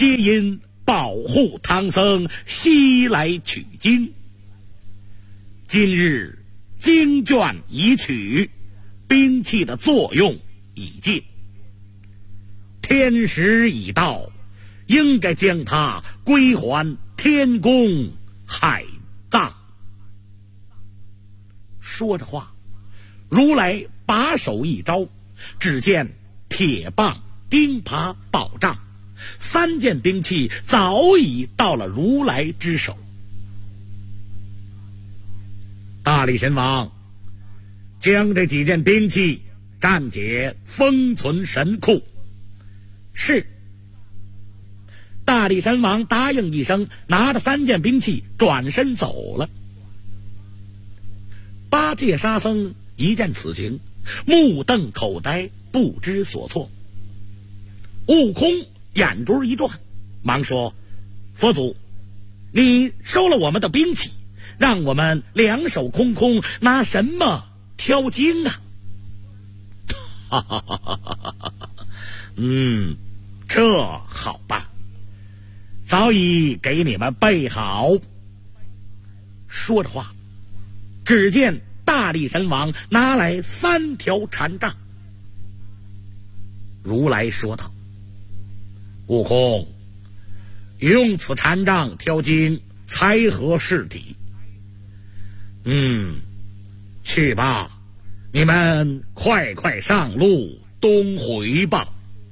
皆因保护唐僧西来取经。今日经卷已取，兵器的作用已尽，天时已到，应该将它归还天宫海藏。说着话，如来把手一招，只见铁棒、钉耙、宝杖3件兵器早已到了如来之手。大力神王，将这几件兵器暂且封存神库。是。大力神王答应一声，拿着3件兵器转身走了。八戒沙僧一见此情，目瞪口呆，不知所措。悟空眼珠一转，忙说：佛祖，你收了我们的兵器，让我们两手空空，拿什么挑经啊？哈哈哈哈哈哈！这好办，早已给你们备好。说着话，只见大力神王拿来3条禅杖。如来说道：悟空，用此禅杖挑经，才合适体。去吧，你们快快上路东回吧。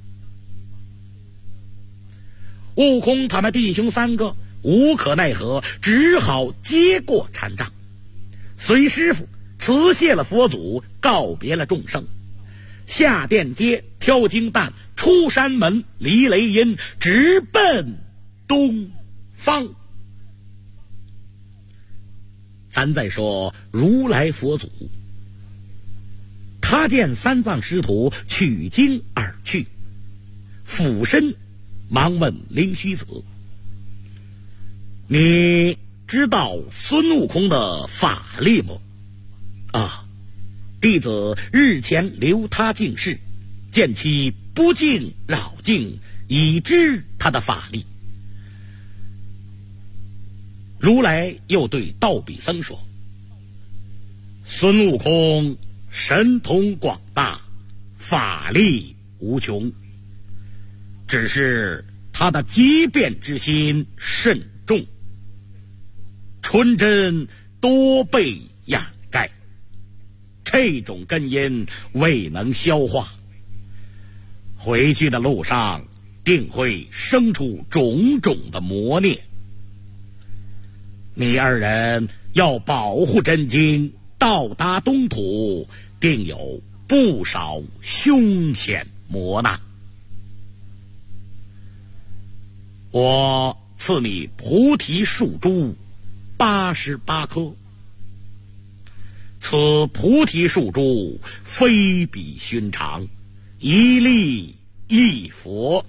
悟空他们弟兄3个无可奈何，只好接过禅杖，随师傅辞谢了佛祖，告别了众生，下殿阶挑经担，出山门离雷音，直奔东方。咱再说如来佛祖，他见3藏师徒取经而去，俯身忙问灵虚子：你知道孙悟空的法力吗？啊，弟子日前留他境事，见其不敬扰境，已知他的法力。如来又对道比僧说：孙悟空神通广大，法力无穷，只是他的机变之心甚重，纯真多被掩盖，这种根因未能消化，回去的路上定会生出种种的魔孽。你2人要保护真经，到达东土定有不少凶险磨难。我赐你菩提树珠88颗，此菩提树珠非比寻常，一粒一佛，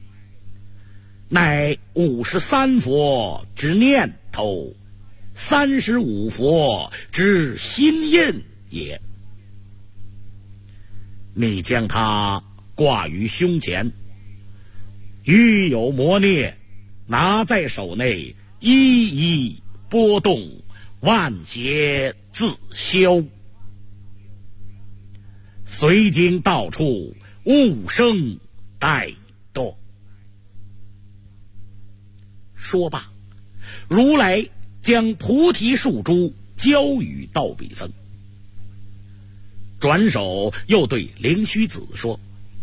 乃53佛之念头，35佛之心印也。你将它挂于胸前，遇有魔孽，拿在手内，一一波动，万邪自消。随经到处，勿生怠惰。说罢，如来将菩提树珠交与道比僧，转手又对灵虚子说：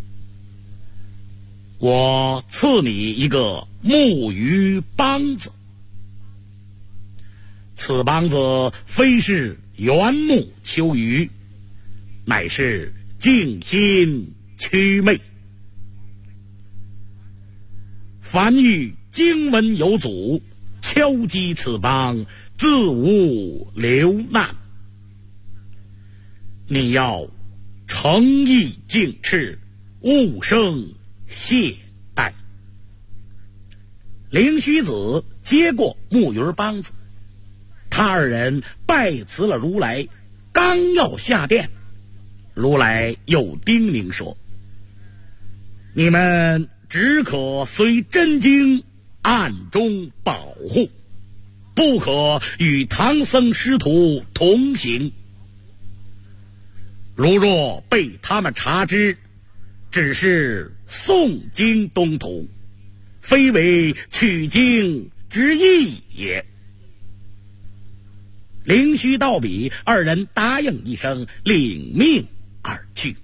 我赐你一个木鱼帮子，此帮子非是缘木求鱼，乃是静心驱魅，凡遇经文有阻，敲击此帮，自无留难。你要诚意敬斥，勿生懈怠。灵虚子接过木鱼帮子，他2人拜辞了如来，刚要下殿，如来又叮咛说：你们只可随真经暗中保护，不可与唐僧师徒同行。如若被他们察知，只是诵经东土，非为取经之意也。灵虚道比二人答应一声，领命而去。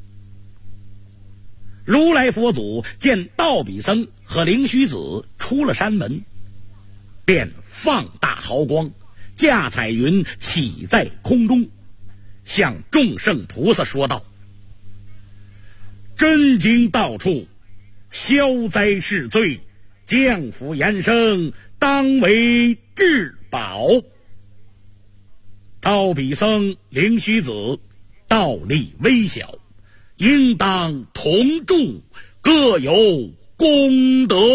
如来佛祖见道比僧和灵虚子出了山门，便放大毫光，驾彩云起在空中，向众圣菩萨说道：真经到处，消灾释罪，降福延生，当为至宝。道比僧、灵虚子道力微小，应当同住，各有功德。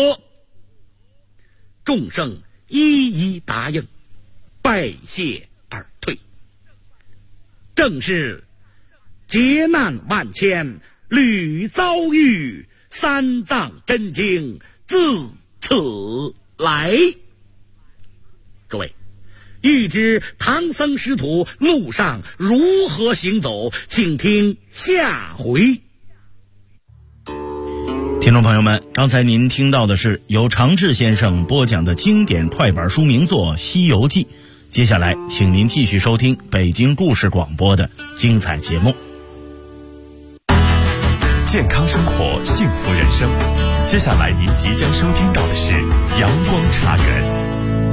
众圣一一答应，拜谢而退。正是劫难万千屡遭遇，三藏真经自此来。诸位，欲知唐僧师徒路上如何行走，请听下回。 听众朋友们，刚才您听到的是由常志先生播讲的经典快板书名作《西游记》。接下来请您继续收听北京故事广播的精彩节目。 健康生活，幸福人生。接下来您即将收听到的是阳光茶园。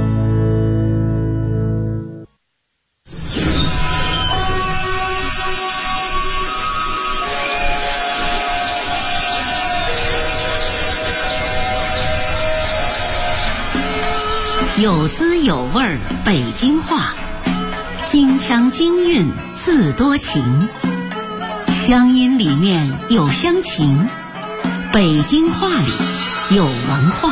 有滋有味儿北京话，京腔京韵自多情，乡音里面有乡情，北京话里有文化。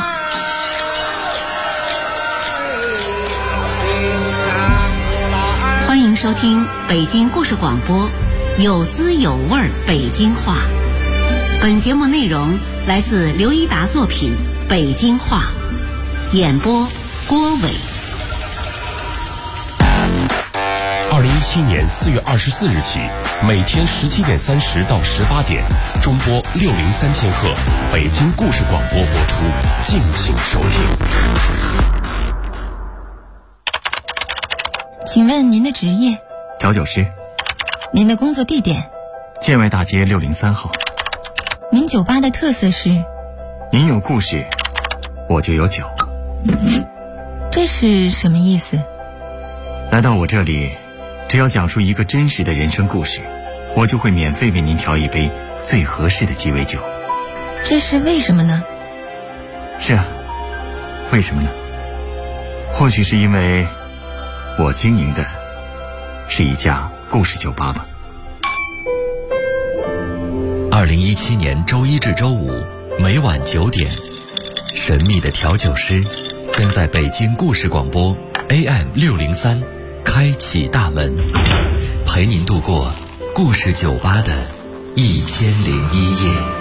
欢迎收听北京故事广播有滋有味儿北京话。本节目内容来自刘一达作品《北京话》，演播郭伟。 2017年4月24日起，每天17点30到18点，中波603千赫，北京故事广播播出，敬请收听。 请问您的职业？ 调酒师。 您的工作地点？ 建外大街603号。 您酒吧的特色是？ 您有故事，我就有酒。 这是什么意思？ 来到我这里，只要讲述一个真实的人生故事，我就会免费为您调一杯最合适的鸡尾酒。 这是为什么呢？ 是啊，为什么呢？或许是因为我经营的是一家故事酒吧吧。 2017年周一至周五每晚9点，神秘的调酒师将在北京故事广播 AM603 开启大门，陪您度过故事酒吧的1001夜。